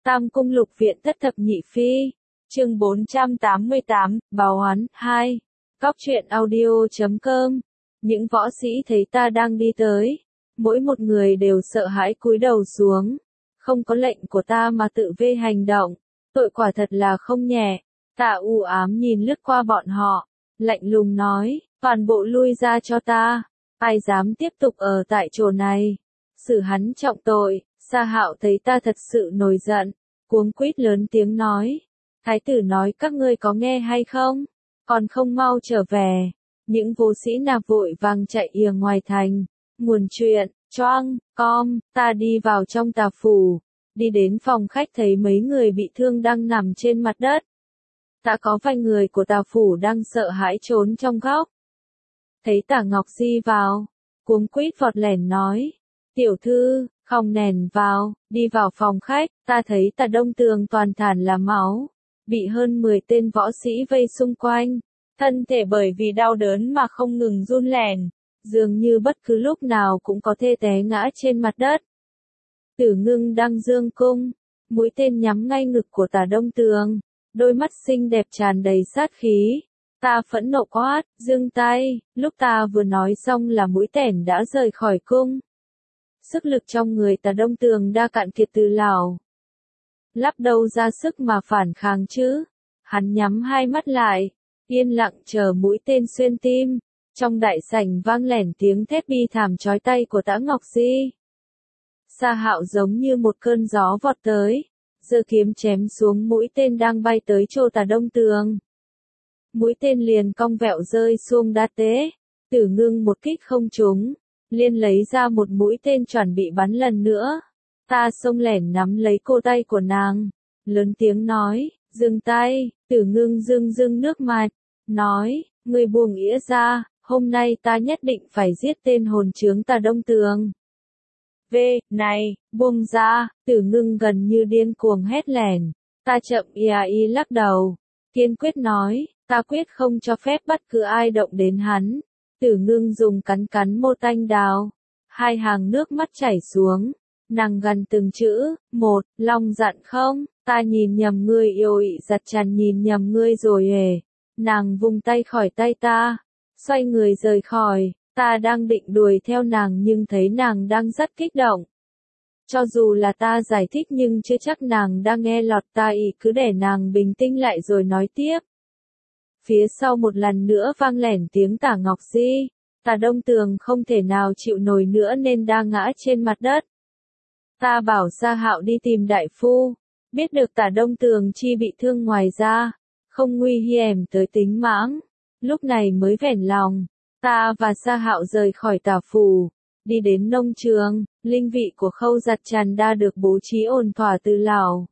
Tam Cung Lục Viện Thất Thập Nhị Phi, chương 488, Báo Oán 2, Cóc truyện audio.com. Những võ sĩ thấy ta đang đi tới, mỗi một người đều sợ hãi cúi đầu xuống, không có lệnh của ta mà tự vê hành động, tội quả thật là không nhẹ. Ta u ám nhìn lướt qua bọn họ, lạnh lùng nói, toàn bộ lui ra cho ta, ai dám tiếp tục ở tại chỗ này, xử hắn trọng tội. Sa Hạo thấy ta thật sự nổi giận, cuống quýt lớn tiếng nói, thái tử nói các ngươi có nghe hay không, còn không mau trở về. Những vô sĩ nạp vội vàng chạy ìa ngoài thành, nguồn chuyện, choang, ta đi vào trong tà phủ, đi đến phòng khách thấy mấy người bị thương đang nằm trên mặt đất. Ta có vài người của tà phủ đang sợ hãi trốn trong góc. Thấy Tả Ngọc Di vào, cuống quýt vọt lẻn nói, tiểu thư, không nèn vào, đi vào phòng khách, ta thấy Tả Đông Tường toàn thản là máu, bị hơn 10 tên võ sĩ vây xung quanh, thân thể bởi vì đau đớn mà không ngừng run lẩy, dường như bất cứ lúc nào cũng có thể té ngã trên mặt đất. Tử Ngưng đang dương cung, mũi tên nhắm ngay ngực của Tả Đông Tường, đôi mắt xinh đẹp tràn đầy sát khí. Ta phẫn nộ quát, giương tay, lúc ta vừa nói xong là mũi tên đã rời khỏi cung. Sức lực trong người Tả Đông Tường đã cạn kiệt từ lão. Lắp đâu ra sức mà phản kháng chứ? Hắn nhắm hai mắt lại, yên lặng chờ mũi tên xuyên tim. Trong đại sảnh vang lẻn tiếng thét bi thảm chói tai của Tả Ngọc Di. Sa Hạo giống như một cơn gió vọt tới, giơ kiếm chém xuống mũi tên đang bay tới chỗ Tả Đông Tường. Mũi tên liền cong vẹo rơi xuống đá tế. Tử Ngưng một kích không trúng, liền lấy ra một mũi tên chuẩn bị bắn lần nữa. Ta xông lẻn nắm lấy cổ tay của nàng, lớn tiếng nói, dừng tay. Tử Ngưng rưng nước mắt, nói, ngươi buông ỉa ra, hôm nay ta nhất định phải giết tên hồn chướng Tả Đông Tường. Này, buông ra. Tử Ngưng gần như điên cuồng hét lẻn. Ta chậm y lắc đầu, kiên quyết nói, ta quyết không cho phép bất cứ ai động đến hắn. Tử Ngưng dùng cắn môi tanh đào, hai hàng nước mắt chảy xuống, nàng gần từng chữ, một, lòng giận không, ta nhìn nhầm ngươi yêu ị giặt tràn nhìn nhầm ngươi rồi hề. Nàng vung tay khỏi tay ta, xoay người rời khỏi, ta đang định đuổi theo nàng nhưng thấy nàng đang rất kích động. Cho dù là ta giải thích nhưng chưa chắc nàng đang nghe lọt tai, cứ để nàng bình tĩnh lại rồi nói tiếp. Phía sau một lần nữa vang lẻn tiếng Tả Ngọc Di, Tả Đông Tường không thể nào chịu nổi nữa nên đang ngã trên mặt đất. Ta bảo Sa Hạo đi tìm đại phu, biết được Tả Đông Tường chi bị thương ngoài ra, không nguy hiểm tới tính mạng, lúc này mới vẻn lòng. Ta và Sa Hạo rời khỏi tà phủ, đi đến nông trường, linh vị của Khâu Giặt Trần đã được bố trí ổn thỏa từ lão.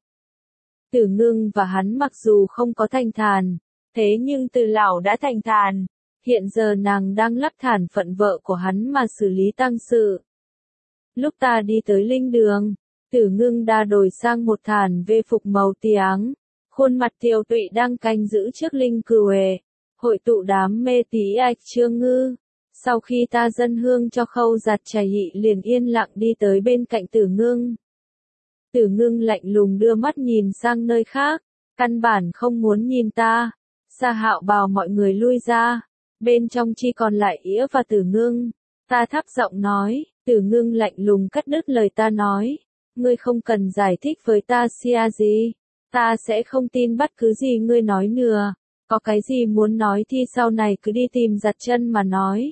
Tử Ngưng và hắn mặc dù không có thành thàn, thế nhưng từ lão đã thành thàn, hiện giờ nàng đang lắp thản phận vợ của hắn mà xử lý tang sự. Lúc ta đi tới linh đường, Tử Ngưng đã đổi sang một thản vê phục màu tiếng, khuôn mặt tiều tụy đang canh giữ trước linh cừu hề, hội tụ đám mê tí ạch trương ngư. Sau khi ta dâng hương cho Khâu Giặt Trần liền yên lặng đi tới bên cạnh Tử Ngưng. Tử Ngưng lạnh lùng đưa mắt nhìn sang nơi khác, căn bản không muốn nhìn ta. Sa Hạo bảo mọi người lui ra, bên trong chỉ còn lại ỉa và Tử Ngưng. Ta thấp giọng nói, Tử Ngưng lạnh lùng cắt đứt lời ta nói, ngươi không cần giải thích với ta xia gì, ta sẽ không tin bất cứ gì ngươi nói nữa, có cái gì muốn nói thì sau này cứ đi tìm Giặt Chân mà nói.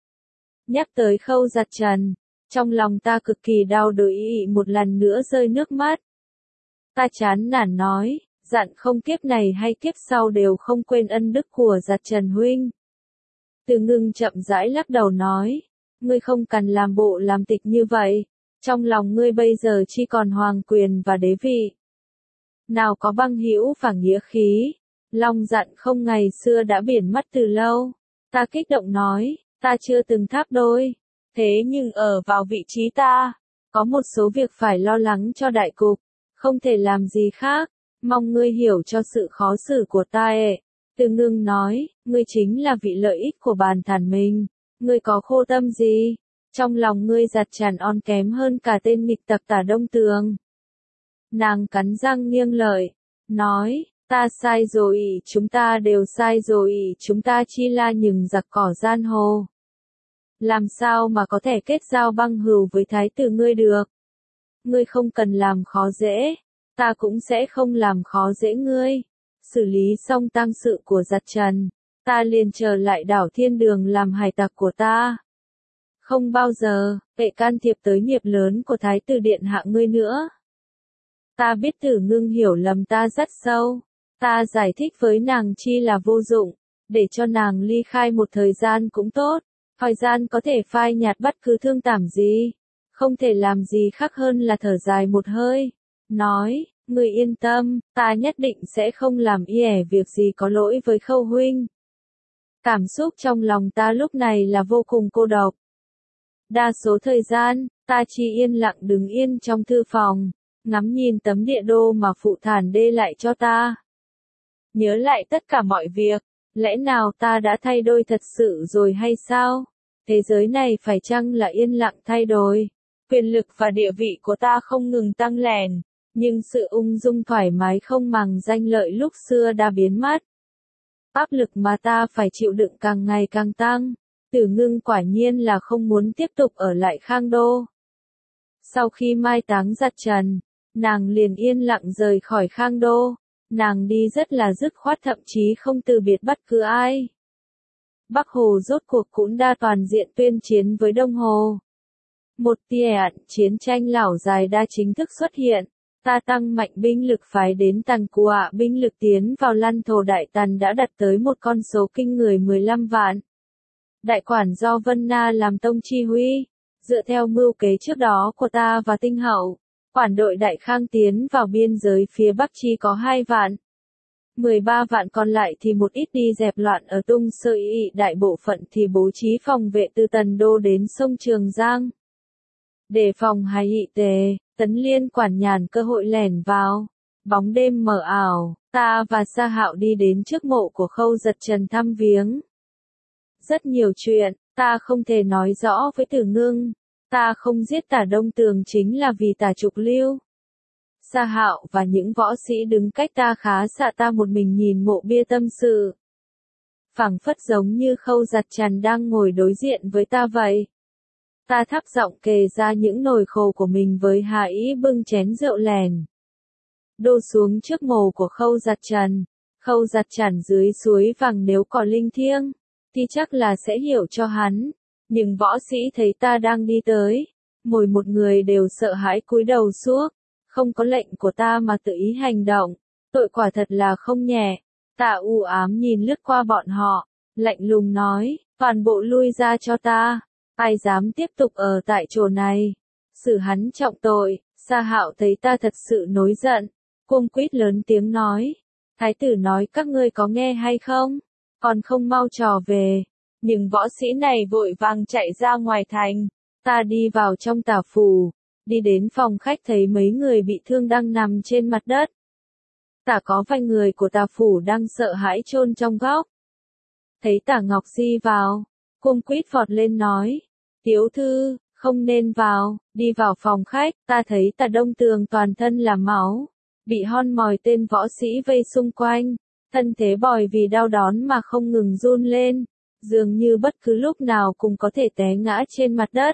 Nhắc tới Khâu Giặt Trần, trong lòng ta cực kỳ đau đớn, một lần nữa rơi nước mắt. Ta chán nản nói, dặn không kiếp này hay kiếp sau đều không quên ân đức của Giặt Trần huynh. Tử Ngưng chậm rãi lắc đầu nói, ngươi không cần làm bộ làm tịch như vậy, trong lòng ngươi bây giờ chỉ còn hoàng quyền và đế vị. Nào có băng hữu và nghĩa khí, lòng giận không ngày xưa đã biển mất từ lâu. Ta kích động nói, ta chưa từng tháp đôi, thế nhưng ở vào vị trí ta, có một số việc phải lo lắng cho đại cục, không thể làm gì khác, mong ngươi hiểu cho sự khó xử của ta. Tử Ngưng nói, ngươi chính là vị lợi ích của bản thân mình, ngươi có khô tâm gì, trong lòng ngươi Giặt Trần on kém hơn cả tên nghịch tập Tả Đông Tường. Nàng cắn răng nghiêng lợi, nói, ta sai rồi, chúng ta đều sai rồi, chúng ta chỉ là những giặc cỏ giang hồ. Làm sao mà có thể kết giao băng hữu với thái tử ngươi được? Ngươi không cần làm khó dễ, ta cũng sẽ không làm khó dễ ngươi. Xử lý xong tang sự của giặc Trần, ta liền trở lại đảo Thiên Đường làm hải tặc của ta. Không bao giờ, can thiệp tới nghiệp lớn của thái tử điện hạ ngươi nữa. Ta biết Tử Ngưng hiểu lầm ta rất sâu. Ta giải thích với nàng chi là vô dụng, để cho nàng ly khai một thời gian cũng tốt. Thời gian có thể phai nhạt bất cứ thương tổn gì. Không thể làm gì khác hơn là thở dài một hơi. Nói, người yên tâm, ta nhất định sẽ không làm việc gì có lỗi với Khâu huynh. Cảm xúc trong lòng ta lúc này là vô cùng cô độc. Đa số thời gian, ta chỉ yên lặng đứng yên trong thư phòng, ngắm nhìn tấm địa đồ mà phụ thản để lại cho ta. Nhớ lại tất cả mọi việc, lẽ nào ta đã thay đổi thật sự rồi hay sao? Thế giới này phải chăng là yên lặng thay đổi? Quyền lực và địa vị của ta không ngừng tăng lên, nhưng sự ung dung thoải mái không màng danh lợi lúc xưa đã biến mất. Áp lực mà ta phải chịu đựng càng ngày càng tăng. Tử Ngưng quả nhiên là không muốn tiếp tục ở lại Khang Đô. Sau khi mai táng giặc Trần, nàng liền yên lặng rời khỏi Khang Đô. Nàng đi rất là dứt khoát, thậm chí không từ biệt bất cứ ai. Bắc Hồ rốt cuộc cũng đã toàn diện tuyên chiến với Đông Hồ. Một tia ẩn chiến tranh lão dài đã chính thức xuất hiện. Ta tăng mạnh binh lực phái đến Tần của binh lực tiến vào lãnh thổ Đại Tần đã đạt tới một con số kinh người 15 vạn. Đại quản do Vân Na làm tông chi huy, dựa theo mưu kế trước đó của ta và Tinh Hậu, quản đội Đại Khang tiến vào biên giới phía Bắc chỉ có 2 vạn. 13 vạn còn lại thì một ít đi dẹp loạn ở Tung Sơ Y, đại bộ phận thì bố trí phòng vệ từ Tần Đô đến sông Trường Giang. Để phòng hay y tề, Tấn Liên quản nhàn cơ hội lẻn vào. Bóng đêm mờ ảo, ta và Sa Hạo đi đến trước mộ của Khâu Giật Trần thăm viếng. Rất nhiều chuyện, ta không thể nói rõ với Tử Ngưng. Ta không giết Tả Đông Tường chính là vì Tả Trục Lưu. Sa Hạo và những võ sĩ đứng cách ta khá xa, ta một mình nhìn mộ bia tâm sự. Phảng phất giống như Khâu Giật Trần đang ngồi đối diện với ta vậy. Ta thấp giọng kể ra những nỗi khổ của mình với Hà Ý bưng chén rượu lèn. Đổ xuống trước mộ của Khâu Giật Trần. Khâu Giật Trần dưới suối vàng nếu có linh thiêng, thì chắc là sẽ hiểu cho hắn. Nhưng võ sĩ thấy ta đang đi tới, mỗi một người đều sợ hãi cúi đầu xuống. Không có lệnh của ta mà tự ý hành động, tội quả thật là không nhẹ. Ta u ám nhìn lướt qua bọn họ, lạnh lùng nói, toàn bộ lui ra cho ta. Ai dám tiếp tục ở tại chỗ này, xử hắn trọng tội. Sa Hạo thấy ta thật sự nổi giận, cuống quýt lớn tiếng nói, thái tử nói các ngươi có nghe hay không, còn không mau trò về. Nhưng võ sĩ này vội vàng chạy ra ngoài thành. Ta đi vào trong Tả phủ, đi đến phòng khách thấy mấy người bị thương đang nằm trên mặt đất. Tả có vài người của Tả phủ đang sợ hãi chôn trong góc. Thấy Tả Ngọc Di vào, cuống quýt vọt lên nói, tiểu thư, không nên vào. Đi vào phòng khách, ta thấy Tả Đông Tường toàn thân là máu, bị hon mồi tên võ sĩ vây xung quanh, thân thế bòi vì đau đớn mà không ngừng run lên, dường như bất cứ lúc nào cũng có thể té ngã trên mặt đất.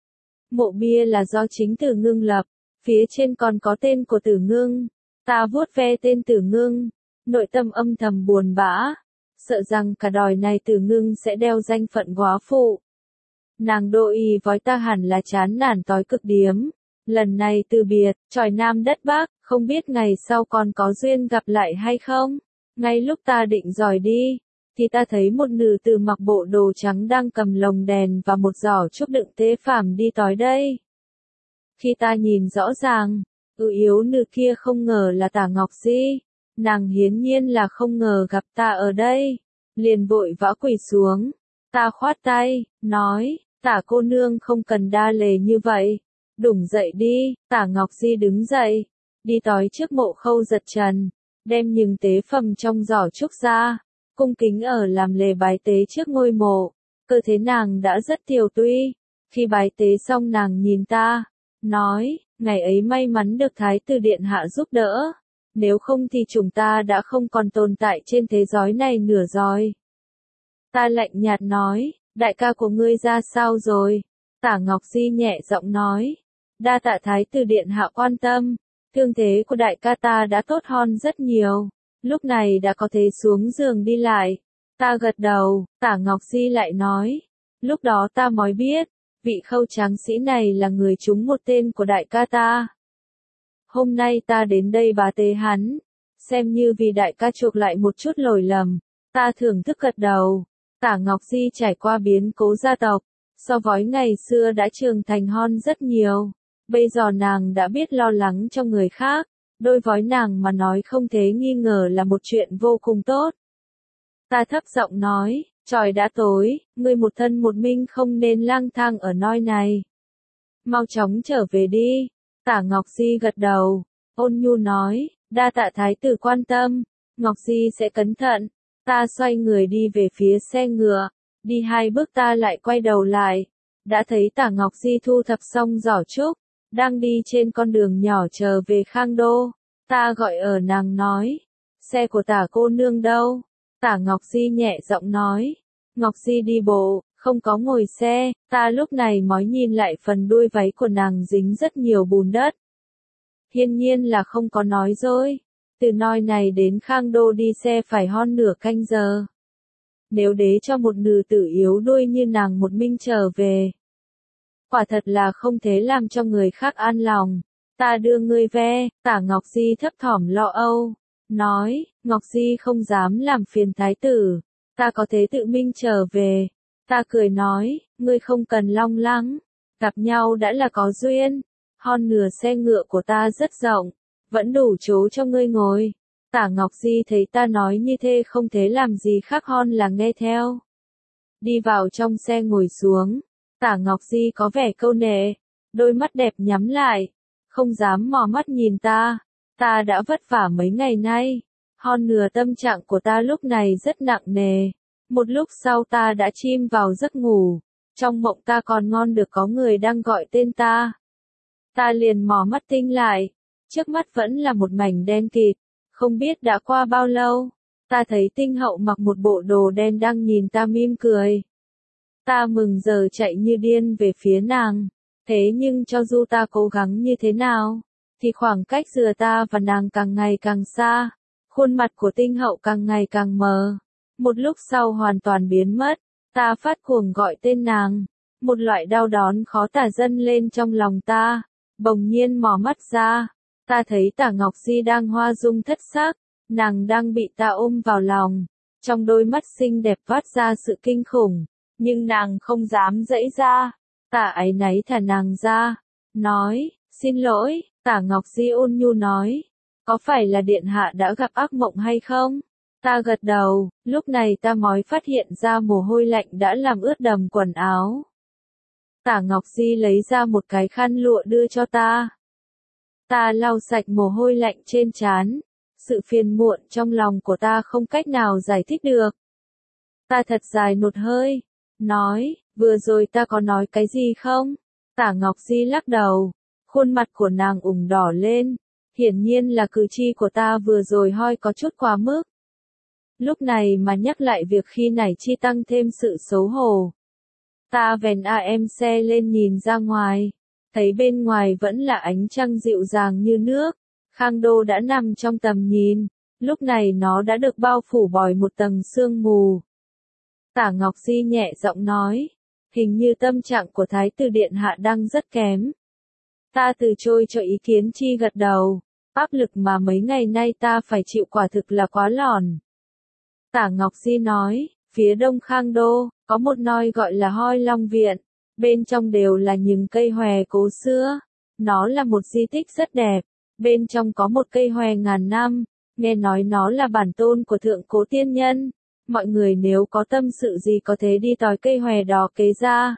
Mộ bia là do chính Tử Ngưng lập, phía trên còn có tên của Tử Ngưng. Ta vuốt ve tên Tử Ngưng, nội tâm âm thầm buồn bã, sợ rằng cả đời này Tử Ngưng sẽ đeo danh phận góa phụ. Nàng đô y với ta hẳn là chán nản tối cực điểm. Lần này từ biệt, tròi Nam đất Bắc, không biết ngày sau còn có duyên gặp lại hay không. Ngay lúc ta định rời đi, thì ta thấy một nữ tử mặc bộ đồ trắng đang cầm lồng đèn và một giỏ trúc đựng tế phẩm đi tới đây. Khi ta nhìn rõ ràng, yếu nữ kia không ngờ là Tả Ngọc Di. Nàng hiển nhiên là không ngờ gặp ta ở đây, liền vội vã quỳ xuống. Ta khoát tay, nói, Tả cô nương không cần đa lễ như vậy. Đủng dậy đi. Tả Ngọc Di đứng dậy, đi tới trước mộ Khâu Giật Trần, đem những tế phẩm trong giỏ trúc ra, cung kính ở làm lễ bái tế trước ngôi mộ. Cơ thể nàng đã rất tiều tụy. Khi bái tế xong nàng nhìn ta, nói, Ngày ấy may mắn được Thái tử Điện Hạ giúp đỡ. Nếu không thì chúng ta đã không còn tồn tại trên thế giới này nữa rồi. Ta lạnh nhạt nói, đại ca của ngươi ra sao rồi? Tả Ngọc Di nhẹ giọng nói, đa tạ Thái tử Điện Hạ quan tâm, thương thế của đại ca ta đã tốt hơn rất nhiều, lúc này đã có thể xuống giường đi lại. Ta gật đầu, Tả Ngọc Di lại nói, lúc đó ta mới biết, vị Khâu tráng sĩ này là người trúng một tên của đại ca ta. Hôm nay ta đến đây bá tế hắn, xem như vì đại ca chuộc lại một chút lỗi lầm. Ta thưởng thức gật đầu. Tả Ngọc Di trải qua biến cố gia tộc, so với ngày xưa đã trưởng thành hơn rất nhiều. Bây giờ nàng đã biết lo lắng cho người khác, đối với nàng mà nói không thể nghi ngờ là một chuyện vô cùng tốt. Ta thấp giọng nói, trời đã tối, ngươi một thân một mình không nên lang thang ở nơi này. Mau chóng trở về đi. Tả Ngọc Di gật đầu, ôn nhu nói, đa tạ thái tử quan tâm, Ngọc Di sẽ cẩn thận. Ta xoay người đi về phía xe ngựa, đi 2 bước ta lại quay đầu lại, đã thấy Tả Ngọc Di thu thập xong giỏ trúc, đang đi trên con đường nhỏ trở về Khang Đô. Ta gọi ở nàng nói, xe của Tả cô nương đâu? Tả Ngọc Di nhẹ giọng nói, Ngọc Di đi bộ, không có ngồi xe. Ta lúc này mới nhìn lại phần đuôi váy của nàng dính rất nhiều bùn đất. Hiển nhiên là không có nói dối. Từ nơi này đến Khang Đô đi xe phải hơn nửa canh giờ. Nếu để cho một nữ tử yếu đuôi như nàng một mình trở về, quả thật là không thể làm cho người khác an lòng. Ta đưa ngươi về. Tả Ngọc Di thấp thỏm lo âu, nói, Ngọc Di không dám làm phiền thái tử, ta có thể tự mình trở về. Ta cười nói, ngươi không cần lo lắng, gặp nhau đã là có duyên, hơn nửa xe ngựa của ta rất rộng, vẫn đủ chỗ cho ngươi ngồi. Tả Ngọc Di thấy ta nói như thế không thể làm gì khác hơn là nghe theo. Đi vào trong xe ngồi xuống, Tả Ngọc Di có vẻ câu nệ, đôi mắt đẹp nhắm lại, không dám mò mắt nhìn ta. Ta đã vất vả mấy ngày nay, hơn nửa tâm trạng của ta lúc này rất nặng nề. Một lúc sau ta đã chìm vào giấc ngủ, trong mộng ta còn ngon được có người đang gọi tên ta. Ta liền mò mắt tinh lại, trước mắt vẫn là một mảnh đen kịt, không biết đã qua bao lâu. Ta thấy Tinh Hậu mặc một bộ đồ đen đang nhìn ta mỉm cười. Ta mừng giờ chạy như điên về phía nàng, thế nhưng cho dù ta cố gắng như thế nào, thì khoảng cách giữa ta và nàng càng ngày càng xa, khuôn mặt của Tinh Hậu càng ngày càng mờ. Một lúc sau hoàn toàn biến mất, ta phát cuồng gọi tên nàng, một loại đau đớn khó tả dâng lên trong lòng ta, bỗng nhiên mở mắt ra, ta thấy Tả Ngọc Di đang hoa dung thất sắc, nàng đang bị ta ôm vào lòng, trong đôi mắt xinh đẹp phát ra sự kinh khủng, nhưng nàng không dám giãy ra. Ta áy náy thả nàng ra, nói, xin lỗi. Tả Ngọc Di ôn nhu nói, có phải là điện hạ đã gặp ác mộng hay không? Ta gật đầu, lúc này ta mới phát hiện ra mồ hôi lạnh đã làm ướt đầm quần áo. Tả Ngọc Di lấy ra một cái khăn lụa đưa cho ta. Ta lau sạch mồ hôi lạnh trên trán, sự phiền muộn trong lòng của ta không cách nào giải thích được. Ta thật dài một hơi, nói, vừa rồi ta có nói cái gì không? Tả Ngọc Di lắc đầu, khuôn mặt của nàng ửng đỏ lên, hiển nhiên là cử chỉ của ta vừa rồi hơi có chút quá mức. Lúc này mà nhắc lại việc khi nãy chi tăng thêm sự xấu hổ. Ta vén am xe lên nhìn ra ngoài, thấy bên ngoài vẫn là ánh trăng dịu dàng như nước, Khang Đô đã nằm trong tầm nhìn, lúc này nó đã được bao phủ bởi một tầng sương mù. Tả Ngọc Di nhẹ giọng nói, hình như tâm trạng của Thái tử Điện Hạ đang rất kém. Ta từ chối cho ý kiến chi gật đầu, áp lực mà mấy ngày nay ta phải chịu quả thực là quá lòn. Tả Ngọc Di nói, phía đông Khang Đô, có một nơi gọi là Hoi Long Viện, bên trong đều là những cây hòe cổ xưa. Nó là một di tích rất đẹp, bên trong có một cây hòe ngàn năm, nghe nói nó là bản tôn của thượng cổ tiên nhân. Mọi người nếu có tâm sự gì có thể đi tỏi cây hòe đó kế ra.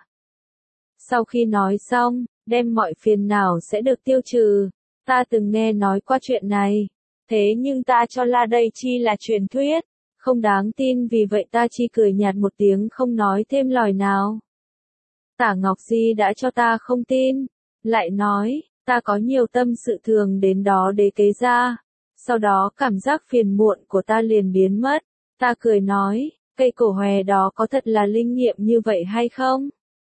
Sau khi nói xong, đem mọi phiền não sẽ được tiêu trừ. Ta từng nghe nói qua chuyện này, thế nhưng ta cho là đây chi là truyền thuyết, không đáng tin, vì vậy ta chỉ cười nhạt một tiếng không nói thêm lời nào. Tả Ngọc Di đã cho ta không tin, lại nói, Ta có nhiều tâm sự thường đến đó để kể ra. Sau đó cảm giác phiền muộn của ta liền biến mất. Ta cười nói, cây cổ hòe đó có thật là linh nghiệm như vậy hay không?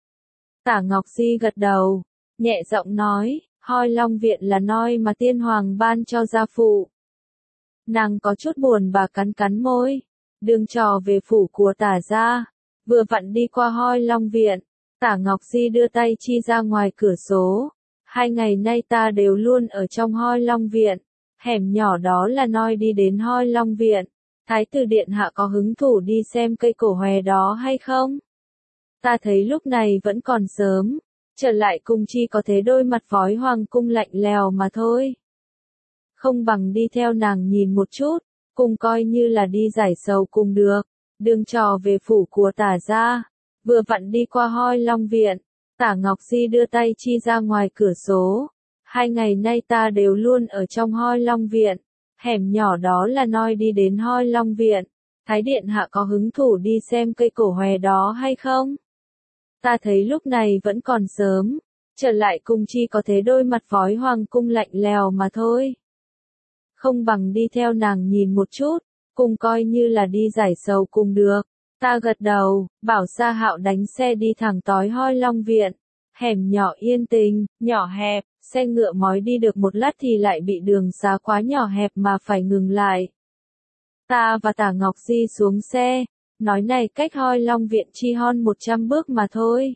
Tả Ngọc Di gật đầu, nhẹ giọng nói, Hoi Long Viện là noi mà tiên hoàng ban cho gia phụ. Nàng có chút buồn bà cắn cắn môi, đường trò về phủ của tả gia, vừa vặn đi qua Hoi Long Viện. Tả Ngọc Di đưa tay chi ra ngoài cửa sổ. 2 ngày nay ta đều luôn ở trong Hoi Long Viện. Hẻm nhỏ đó là noi đi đến Hoi Long Viện. Thái tử điện hạ có hứng thú đi xem cây cổ hòe đó hay không? Ta thấy lúc này vẫn còn sớm. Trở lại cung chi có thế đôi mặt vói hoàng cung lạnh lèo mà thôi. Không bằng đi theo nàng nhìn một chút, cùng coi như là đi giải sầu cùng được. Đường trò về phủ của tả gia, vừa vặn đi qua Hoi Long Viện. Tả Ngọc Di đưa tay chi ra ngoài cửa sổ. 2 ngày nay ta đều luôn ở trong Hoi Long Viện. Hẻm nhỏ đó là noi đi đến Hoi Long Viện. Thái điện hạ có hứng thú đi xem cây cổ hòe đó hay không? Ta thấy lúc này vẫn còn sớm. Trở lại cung chi có thế đôi mặt vói hoàng cung lạnh lèo mà thôi. Không bằng đi theo nàng nhìn một chút, cùng coi như là đi giải sầu cùng được. Ta gật đầu, bảo Sa Hạo đánh xe đi thẳng tới Hoi Long Viện. Hẻm nhỏ yên tĩnh, nhỏ hẹp, xe ngựa mói đi được một lát thì lại bị đường xá quá nhỏ hẹp mà phải ngừng lại. Ta và Tả Ngọc Di xuống xe, nói này cách Hoi Long Viện chi hon 100 bước mà thôi.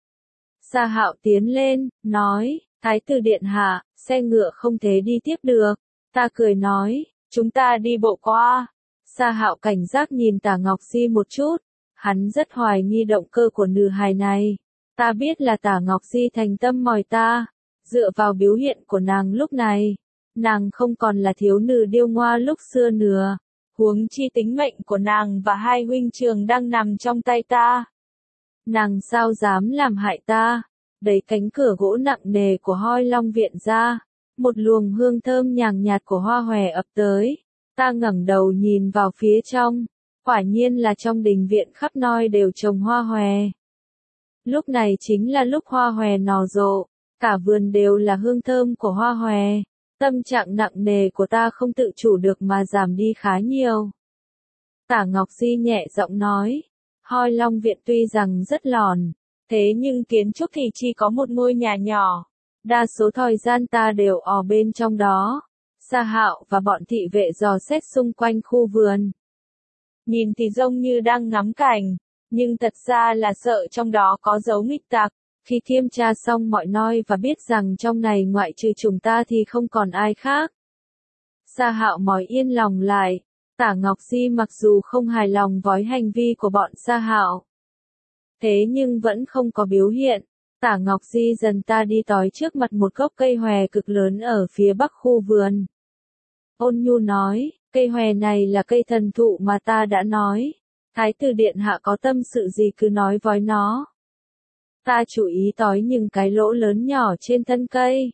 Sa Hạo tiến lên, nói, Thái tử điện hạ, xe ngựa không thể đi tiếp được. Ta cười nói, chúng ta đi bộ qua. Sa Hạo cảnh giác nhìn Tả Ngọc Di một chút, hắn rất hoài nghi động cơ của nữ hài này. Ta biết là Tả Ngọc Di thành tâm mời ta, dựa vào biểu hiện của nàng lúc này, nàng không còn là thiếu nữ điêu ngoa lúc xưa nữa. Huống chi tính mệnh của nàng và 2 huynh trưởng đang nằm trong tay ta. Nàng sao dám làm hại ta? Đẩy cánh cửa gỗ nặng nề của Hoi Long Viện ra, một luồng hương thơm nhàn nhạt của hoa hòe ập tới. Ta ngẩng đầu nhìn vào phía trong, quả nhiên là trong đình viện khắp nơi đều trồng hoa hòe. Lúc này chính là lúc hoa hòe nở rộ, cả vườn đều là hương thơm của hoa hòe. Tâm trạng nặng nề của ta không tự chủ được mà giảm đi khá nhiều. Tả Ngọc Di nhẹ giọng nói, Hoi Long Viện tuy rằng rất lòn, thế nhưng kiến trúc thì chỉ có một ngôi nhà nhỏ. Đa số thời gian ta đều ở bên trong đó. Sa Hạo và bọn thị vệ dò xét xung quanh khu vườn. Nhìn thì giống như đang ngắm cảnh, nhưng thật ra là sợ trong đó có dấu nghịch tặc. Khi kiểm tra xong mọi nơi và biết rằng trong này ngoại trừ chúng ta thì không còn ai khác. Sa Hạo mỏi yên lòng lại. Tả Ngọc Di mặc dù không hài lòng với hành vi của bọn Sa Hạo, thế nhưng vẫn không có biểu hiện. Tả Ngọc Di dần ta đi tới trước mặt một gốc cây hòe cực lớn ở phía bắc khu vườn. Ôn nhu nói, cây hòe này là cây thần thụ mà ta đã nói. Thái tử điện hạ có tâm sự gì cứ nói với nó. Ta chú ý tới những cái lỗ lớn nhỏ trên thân cây.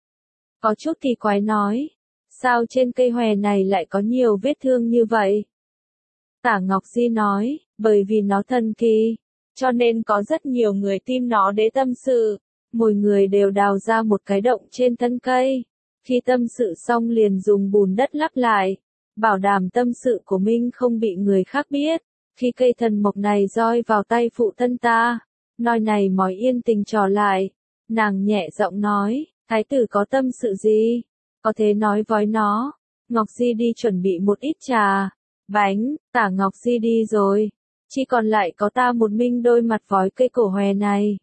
Có chút kỳ quái nói, sao trên cây hòe này lại có nhiều vết thương như vậy? Tả Ngọc Di nói, bởi vì nó thần kỳ, cho nên có rất nhiều người tìm nó để tâm sự. Mỗi người đều đào ra một cái động trên thân cây. Khi tâm sự xong liền dùng bùn đất lấp lại, bảo đảm tâm sự của mình không bị người khác biết. Khi cây thần mộc này rơi vào tay phụ thân ta, nơi này mọi yên tình trở lại. Nàng nhẹ giọng nói, thái tử có tâm sự gì? Có thể nói với nó. Ngọc Di đi chuẩn bị một ít trà, bánh. Tả Ngọc Di đi rồi, chỉ còn lại có ta một mình đôi mặt với cây cổ hòe này.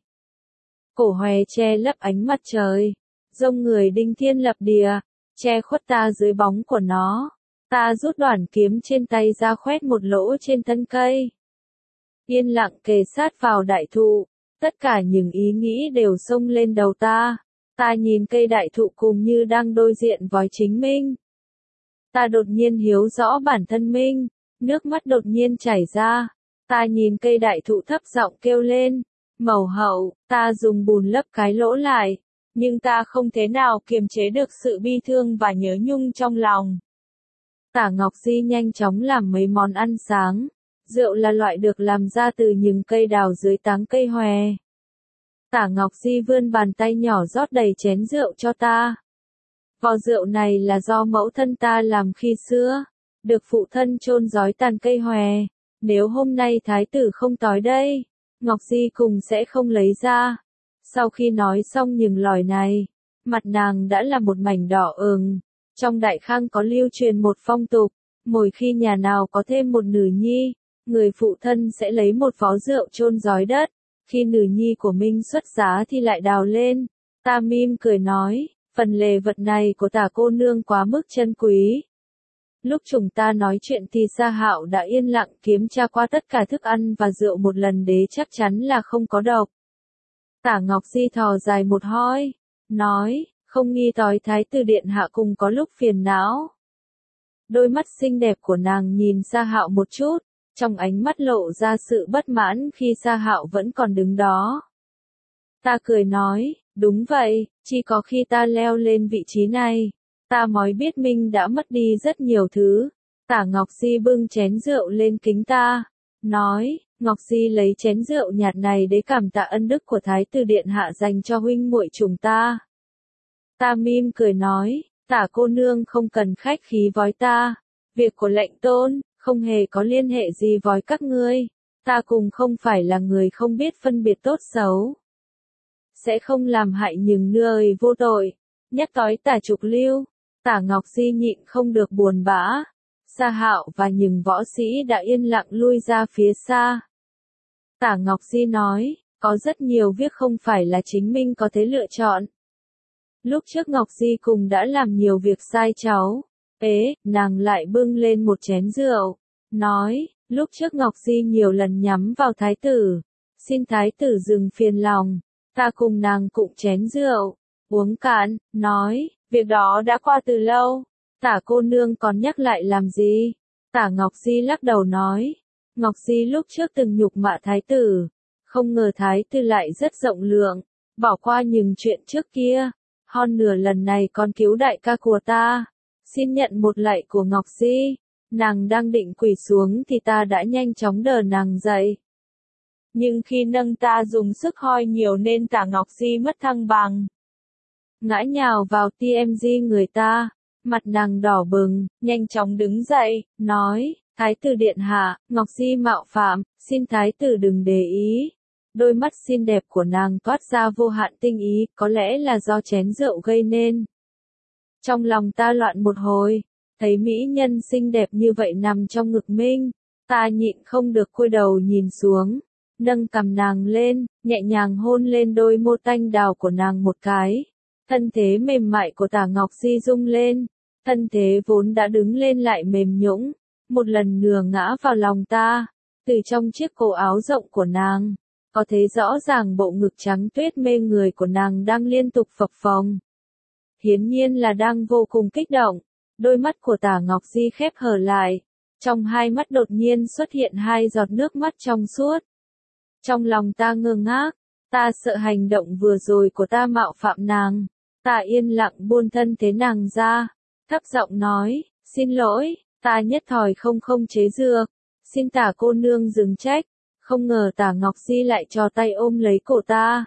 Cổ hòe che lấp ánh mặt trời, rông người đinh thiên lập địa, che khuất ta dưới bóng của nó. Ta rút đoạn kiếm trên tay ra khoét một lỗ trên thân cây. Yên lặng kề sát vào đại thụ, tất cả những ý nghĩ đều xông lên đầu ta. Ta nhìn cây đại thụ cùng như đang đối diện với chính mình. Ta đột nhiên hiểu rõ bản thân mình, nước mắt đột nhiên chảy ra. Ta nhìn cây đại thụ thấp giọng kêu lên, mẫu hậu. Ta dùng bùn lấp cái lỗ lại, nhưng ta không thể nào kiềm chế được sự bi thương và nhớ nhung trong lòng. Tả Ngọc Di nhanh chóng làm mấy món ăn sáng. Rượu là loại được làm ra từ những cây đào dưới tán cây hòe. Tả Ngọc Di vươn bàn tay nhỏ rót đầy chén rượu cho ta. Vò rượu này là do mẫu thân ta làm khi xưa, được phụ thân chôn giói tàn cây hòe. Nếu hôm nay thái tử không tới đây, Ngọc Di cùng sẽ không lấy ra. Sau khi nói xong những lời này, mặt nàng đã là một mảnh đỏ ửng. Trong Đại Khang có lưu truyền một phong tục, mỗi khi nhà nào có thêm một nữ nhi, người phụ thân sẽ lấy một vó rượu chôn giói đất. Khi nữ nhi của mình xuất giá thì lại đào lên. Ta mỉm cười nói, phần lễ vật này của Tả cô nương quá mức chân quý. Lúc chúng ta nói chuyện thì Sa Hạo đã yên lặng kiểm tra qua tất cả thức ăn và rượu một lần để chắc chắn là không có độc. Tả Ngọc Di thò dài một hơi, nói, không nghi tới thái tử điện hạ cùng có lúc phiền não. Đôi mắt xinh đẹp của nàng nhìn Sa Hạo một chút, trong ánh mắt lộ ra sự bất mãn khi Sa Hạo vẫn còn đứng đó. Ta cười nói, đúng vậy, chỉ có khi ta leo lên vị trí này, ta mới biết mình đã mất đi rất nhiều thứ. Tả Ngọc Di bưng chén rượu lên kính ta, nói, Ngọc Di lấy chén rượu nhạt này để cảm tạ ân đức của thái tử điện hạ dành cho huynh muội chúng ta. Ta mỉm cười nói, Tả cô nương không cần khách khí với ta, việc của lệnh tôn không hề có liên hệ gì với các ngươi, ta cùng không phải là người không biết phân biệt tốt xấu. Sẽ không làm hại những người vô tội. Nhắc tới Tả Trục Lưu, Tả Ngọc Di nhịn không được buồn bã. Sa Hạo và những võ sĩ đã yên lặng lui ra phía xa. Tả Ngọc Di nói, có rất nhiều việc không phải là chính mình có thể lựa chọn. Lúc trước Ngọc Di cùng đã làm nhiều việc sai cháu. Nàng lại bưng lên một chén rượu, nói, lúc trước Ngọc Di nhiều lần nhắm vào thái tử, xin thái tử dừng phiền lòng. Ta cùng nàng cụng chén rượu, uống cạn, nói, việc đó đã qua từ lâu, Tả cô nương còn nhắc lại làm gì? Tả Ngọc Di lắc đầu nói, Ngọc Di lúc trước từng nhục mạ thái tử, không ngờ thái tử lại rất rộng lượng, bỏ qua những chuyện trước kia, hơn nửa lần này còn cứu đại ca của ta, xin nhận một lạy của Ngọc Di. Nàng đang định quỳ xuống thì ta đã nhanh chóng đỡ nàng dậy. Nhưng khi nâng ta dùng sức hơi nhiều nên Tả Ngọc Di mất thăng bằng, ngã nhào vào TMG người ta, mặt nàng đỏ bừng, nhanh chóng đứng dậy, nói, thái tử điện hạ, Ngọc Di mạo phạm, xin thái tử đừng để ý. Đôi mắt xinh đẹp của nàng toát ra vô hạn tinh ý, có lẽ là do chén rượu gây nên. Trong lòng ta loạn một hồi, thấy mỹ nhân xinh đẹp như vậy nằm trong ngực mình, ta nhịn không được cúi đầu nhìn xuống, nâng cằm nàng lên, nhẹ nhàng hôn lên đôi môi tanh đào của nàng một cái. Thân thế mềm mại của Tả Ngọc Di rung lên, thân thế vốn đã đứng lên lại mềm nhũn, một lần nữa ngã vào lòng ta. Từ trong chiếc cổ áo rộng của nàng, có thấy rõ ràng bộ ngực trắng tuyết mê người của nàng đang liên tục phập phồng. Hiển nhiên là đang vô cùng kích động. Đôi mắt của Tả Ngọc Di khép hờ lại, trong hai mắt đột nhiên xuất hiện hai giọt nước mắt trong suốt. Trong lòng ta ngơ ngác, ta sợ hành động vừa rồi của ta mạo phạm nàng, ta yên lặng buông thân thế nàng ra, thấp giọng nói, xin lỗi, ta nhất thời không chế được, xin Tả cô nương dừng trách. Không ngờ Tả Ngọc Di lại cho tay ôm lấy cổ ta.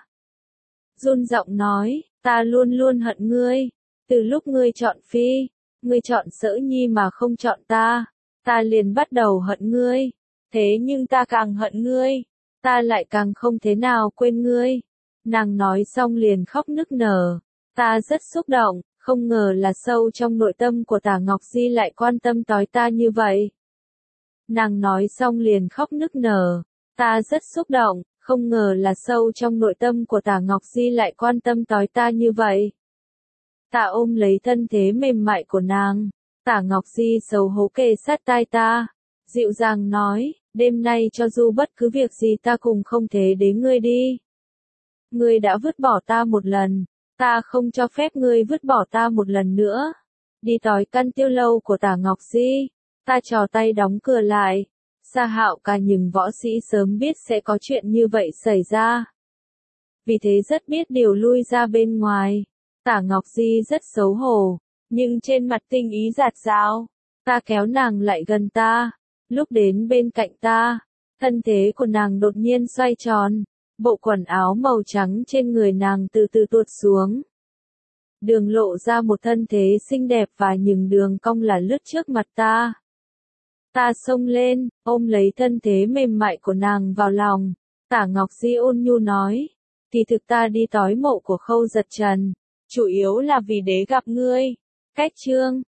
Run giọng nói, ta luôn luôn hận ngươi, từ lúc ngươi chọn Phi, ngươi chọn Sở Nhi mà không chọn ta liền bắt đầu hận ngươi, thế nhưng ta càng hận ngươi, ta lại càng không thế nào quên ngươi. Nàng nói xong liền khóc nức nở, ta rất xúc động, không ngờ là sâu trong nội tâm của Tả Ngọc Di lại quan tâm tới ta như vậy. Nàng nói xong liền khóc nức nở, ta rất xúc động, không ngờ là sâu trong nội tâm của Tả Ngọc Di lại quan tâm tới ta như vậy. Ta ôm lấy thân thế mềm mại của nàng, Tả Ngọc Di xấu hổ kề sát tai ta, dịu dàng nói, đêm nay cho dù bất cứ việc gì ta cùng không thể để ngươi đi. Ngươi đã vứt bỏ ta một lần, ta không cho phép ngươi vứt bỏ ta một lần nữa. Đi tới căn tiêu lâu của Tả Ngọc Di, ta trò tay đóng cửa lại. Sa Hạo cả những võ sĩ sớm biết sẽ có chuyện như vậy xảy ra, vì thế rất biết điều lui ra bên ngoài. Tả Ngọc Di rất xấu hổ, nhưng trên mặt tinh ý rạt rào. Ta kéo nàng lại gần ta, lúc đến bên cạnh ta, thân thế của nàng đột nhiên xoay tròn, Bộ quần áo màu trắng trên người nàng từ từ tuột xuống. Đường lộ ra một thân thế xinh đẹp và những đường cong là lướt trước mặt ta. Ta xông lên, ôm lấy thân thế mềm mại của nàng vào lòng. Tả Ngọc Di ôn nhu nói, kỳ thực ta đi tói mộ của Khâu Giật Trần, chủ yếu là vì đế gặp ngươi. Cách chương